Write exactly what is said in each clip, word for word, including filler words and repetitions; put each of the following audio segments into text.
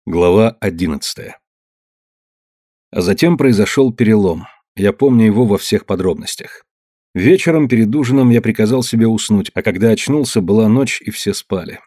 Глава одиннадцатая. А затем произошел перелом. Я помню его во всех подробностях. Вечером перед ужином я приказал себе уснуть, а когда очнулся, была ночь, и все спали.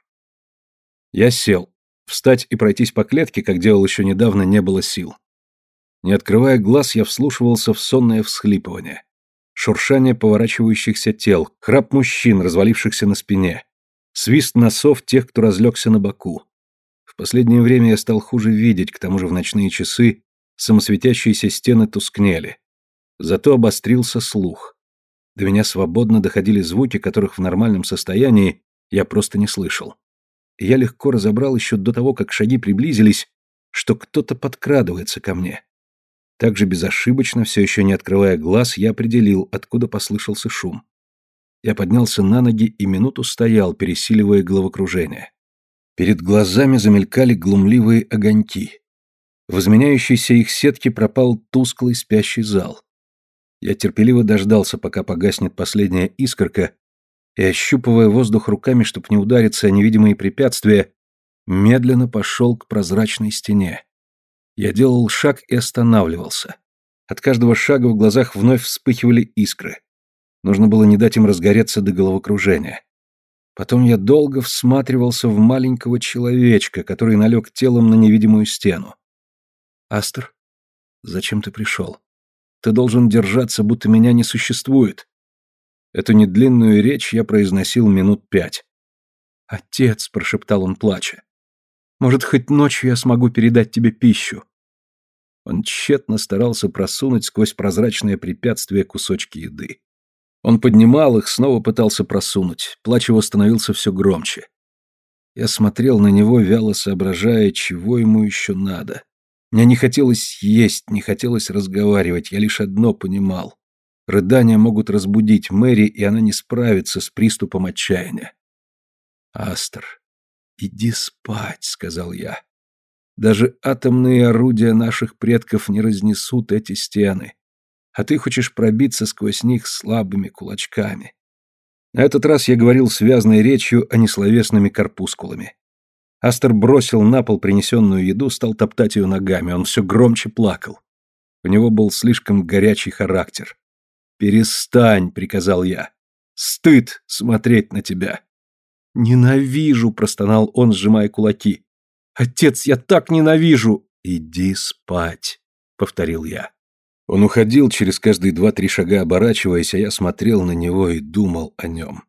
Я сел. Встать и пройтись по клетке, как делал еще недавно, не было сил. Не открывая глаз, я вслушивался в сонное всхлипывание. Шуршание поворачивающихся тел, храп мужчин, развалившихся на спине, свист носов тех, кто разлегся на боку. В последнее время я стал хуже видеть, к тому же в ночные часы самосветящиеся стены тускнели. Зато обострился слух. До меня свободно доходили звуки, которых в нормальном состоянии я просто не слышал. И я легко разобрал еще до того, как шаги приблизились, что кто-то подкрадывается ко мне. Так же безошибочно, все еще не открывая глаз, я определил, откуда послышался шум. Я поднялся на ноги и минуту стоял, пересиливая головокружение. Перед глазами замелькали глумливые огоньки. В изменяющейся их сетке пропал тусклый спящий зал. Я терпеливо дождался, пока погаснет последняя искорка, и, ощупывая воздух руками, чтобы не удариться о невидимые препятствия, медленно пошел к прозрачной стене. Я делал шаг и останавливался. От каждого шага в глазах вновь вспыхивали искры. Нужно было не дать им разгореться до головокружения. Потом я долго всматривался в маленького человечка, который налег телом на невидимую стену. «Астер, зачем ты пришел? Ты должен держаться, будто меня не существует». Эту недлинную речь я произносил минут пять. «Отец», — прошептал он, плача, — «может, хоть ночью я смогу передать тебе пищу?» Он тщетно старался просунуть сквозь прозрачное препятствие кусочки еды. Он поднимал их, снова пытался просунуть. Плач его становился все громче. Я смотрел на него, вяло соображая, чего ему еще надо. Мне не хотелось есть, не хотелось разговаривать, я лишь одно понимал. Рыдания могут разбудить Мэри, и она не справится с приступом отчаяния. «Астер, иди спать», — сказал я. «Даже атомные орудия наших предков не разнесут эти стены. А ты хочешь пробиться сквозь них слабыми кулачками». На этот раз я говорил связной речью, а не словесными корпускулами. Астер бросил на пол принесенную еду, стал топтать ее ногами, он все громче плакал. У него был слишком горячий характер. «Перестань», — приказал я. «Стыд смотреть на тебя». «Ненавижу», — простонал он, сжимая кулаки. «Отец, я так ненавижу!» «Иди спать», — повторил я. Он уходил, через каждые два-три шага оборачиваясь, а я смотрел на него и думал о нем.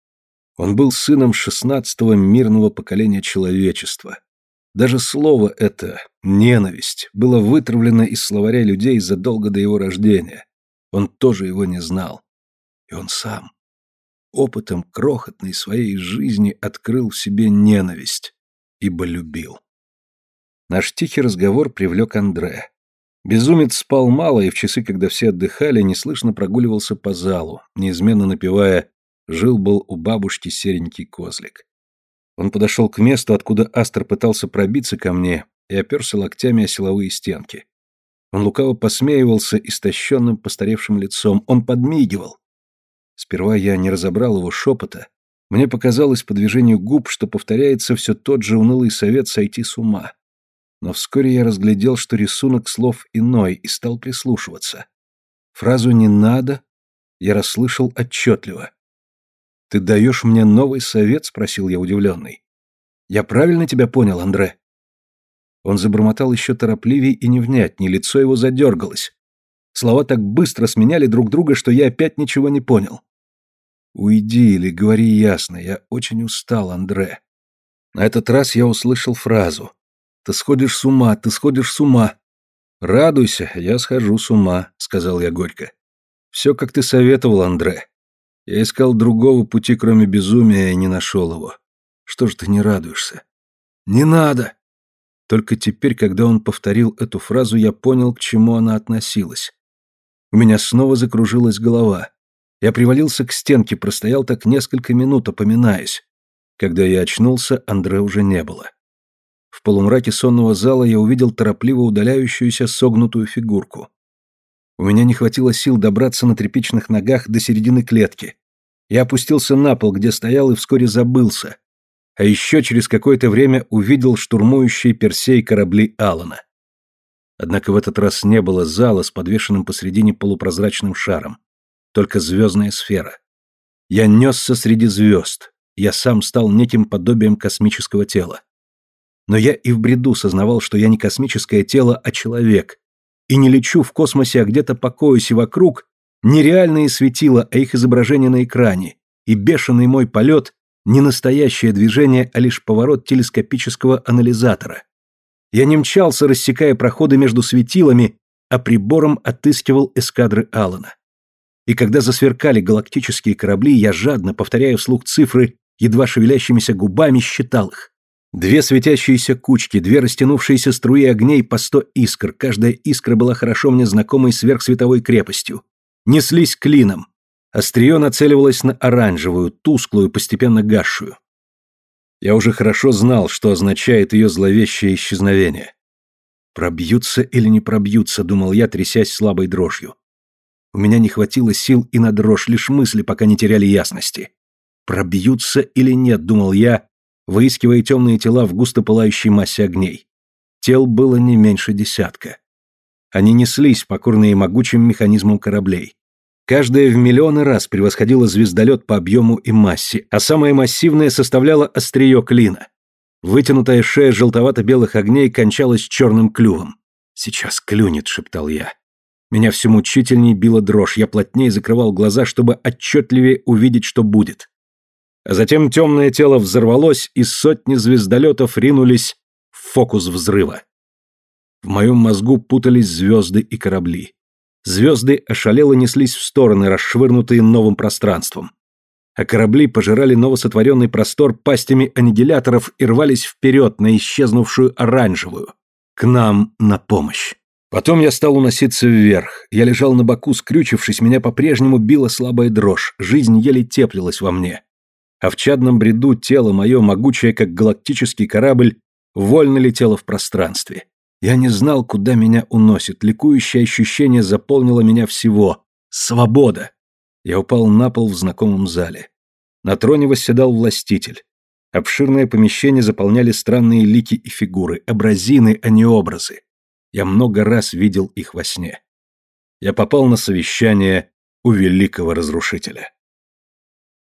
Он был сыном шестнадцатого мирного поколения человечества. Даже слово это, ненависть, было вытравлено из словаря людей задолго до его рождения. Он тоже его не знал. И он сам, опытом крохотной своей жизни, открыл в себе ненависть, ибо любил. Наш тихий разговор привлек Андре. Безумец спал мало, и в часы, когда все отдыхали, неслышно прогуливался по залу, неизменно напевая «Жил-был у бабушки серенький козлик». Он подошел к месту, откуда Астер пытался пробиться ко мне, и оперся локтями о силовые стенки. Он лукаво посмеивался истощенным постаревшим лицом, он подмигивал. Сперва я не разобрал его шепота, мне показалось по движению губ, что повторяется все тот же унылый совет сойти с ума. Но вскоре я разглядел, что рисунок слов иной, и стал прислушиваться. Фразу «не надо» я расслышал отчетливо. «Ты даешь мне новый совет?» — спросил я удивленный. «Я правильно тебя понял, Андре?» Он забормотал еще торопливей и невнятней, лицо его задергалось. Слова так быстро сменяли друг друга, что я опять ничего не понял. «Уйди или говори ясно, я очень устал, Андре». На этот раз я услышал фразу. «Ты сходишь с ума, ты сходишь с ума». «Радуйся, я схожу с ума», — сказал я горько. «Все, как ты советовал, Андре. Я искал другого пути, кроме безумия, и не нашел его. Что ж ты не радуешься?» «Не надо!» Только теперь, когда он повторил эту фразу, я понял, к чему она относилась. У меня снова закружилась голова. Я привалился к стенке, простоял так несколько минут, опоминаясь. Когда я очнулся, Андре уже не было. В полумраке сонного зала я увидел торопливо удаляющуюся согнутую фигурку. У меня не хватило сил добраться на тряпичных ногах до середины клетки. Я опустился на пол, где стоял, и вскоре забылся. а еще через какое-то время увидел штурмующие Персей корабли Алана. Однако в этот раз не было зала с подвешенным посредине полупрозрачным шаром, только звездная сфера. Я несся среди звезд, я сам стал неким подобием космического тела. Но я и в бреду сознавал, что я не космическое тело, а человек, и не лечу в космосе, а где-то покоюсь, и вокруг нереальные светила, а их изображение на экране, и бешеный мой полет — не настоящее движение, а лишь поворот телескопического анализатора. Я не мчался, рассекая проходы между светилами, а прибором отыскивал эскадры Алана. И когда засверкали галактические корабли, я жадно, повторяя вслух цифры, едва шевелящимися губами, считал их. Две светящиеся кучки, две растянувшиеся струи огней по сто искр, каждая искра была хорошо мне знакомой сверхсветовой крепостью. Неслись клином. Острие нацеливалось на оранжевую, тусклую, постепенно гасшую. Я уже хорошо знал, что означает ее зловещее исчезновение. «Пробьются или не пробьются», — думал я, трясясь слабой дрожью. У меня не хватило сил и на дрожь, лишь мысли пока не теряли ясности. «Пробьются или нет», — думал я, выискивая темные тела в густо пылающей массе огней. Тел было не меньше десятка. Они неслись, покорные могучим механизмом кораблей. Каждая в миллионы раз превосходила звездолет по объему и массе, а самое массивное составляло острие клина. Вытянутая шея желтовато-белых огней кончалась черным клювом. «Сейчас клюнет», — шептал я. Меня все мучительней била дрожь, я плотнее закрывал глаза, чтобы отчетливее увидеть, что будет. А затем темное тело взорвалось, и сотни звездолетов ринулись в фокус взрыва. В моем мозгу путались звезды и корабли. Звезды ошалело неслись в стороны, расшвырнутые новым пространством. А корабли пожирали новосотворенный простор пастями аннигиляторов и рвались вперед на исчезнувшую оранжевую. К нам на помощь. Потом я стал уноситься вверх. Я лежал на боку, скрючившись, меня по-прежнему била слабая дрожь, жизнь еле теплилась во мне. А в чадном бреду тело мое, могучее, как галактический корабль, вольно летело в пространстве. Я не знал, куда меня уносит, ликующее ощущение заполнило меня всего. Свобода! Я упал на пол в знакомом зале. На троне восседал властитель. Обширное помещение заполняли странные лики и фигуры, образины, а не образы. Я много раз видел их во сне. Я попал на совещание у великого разрушителя.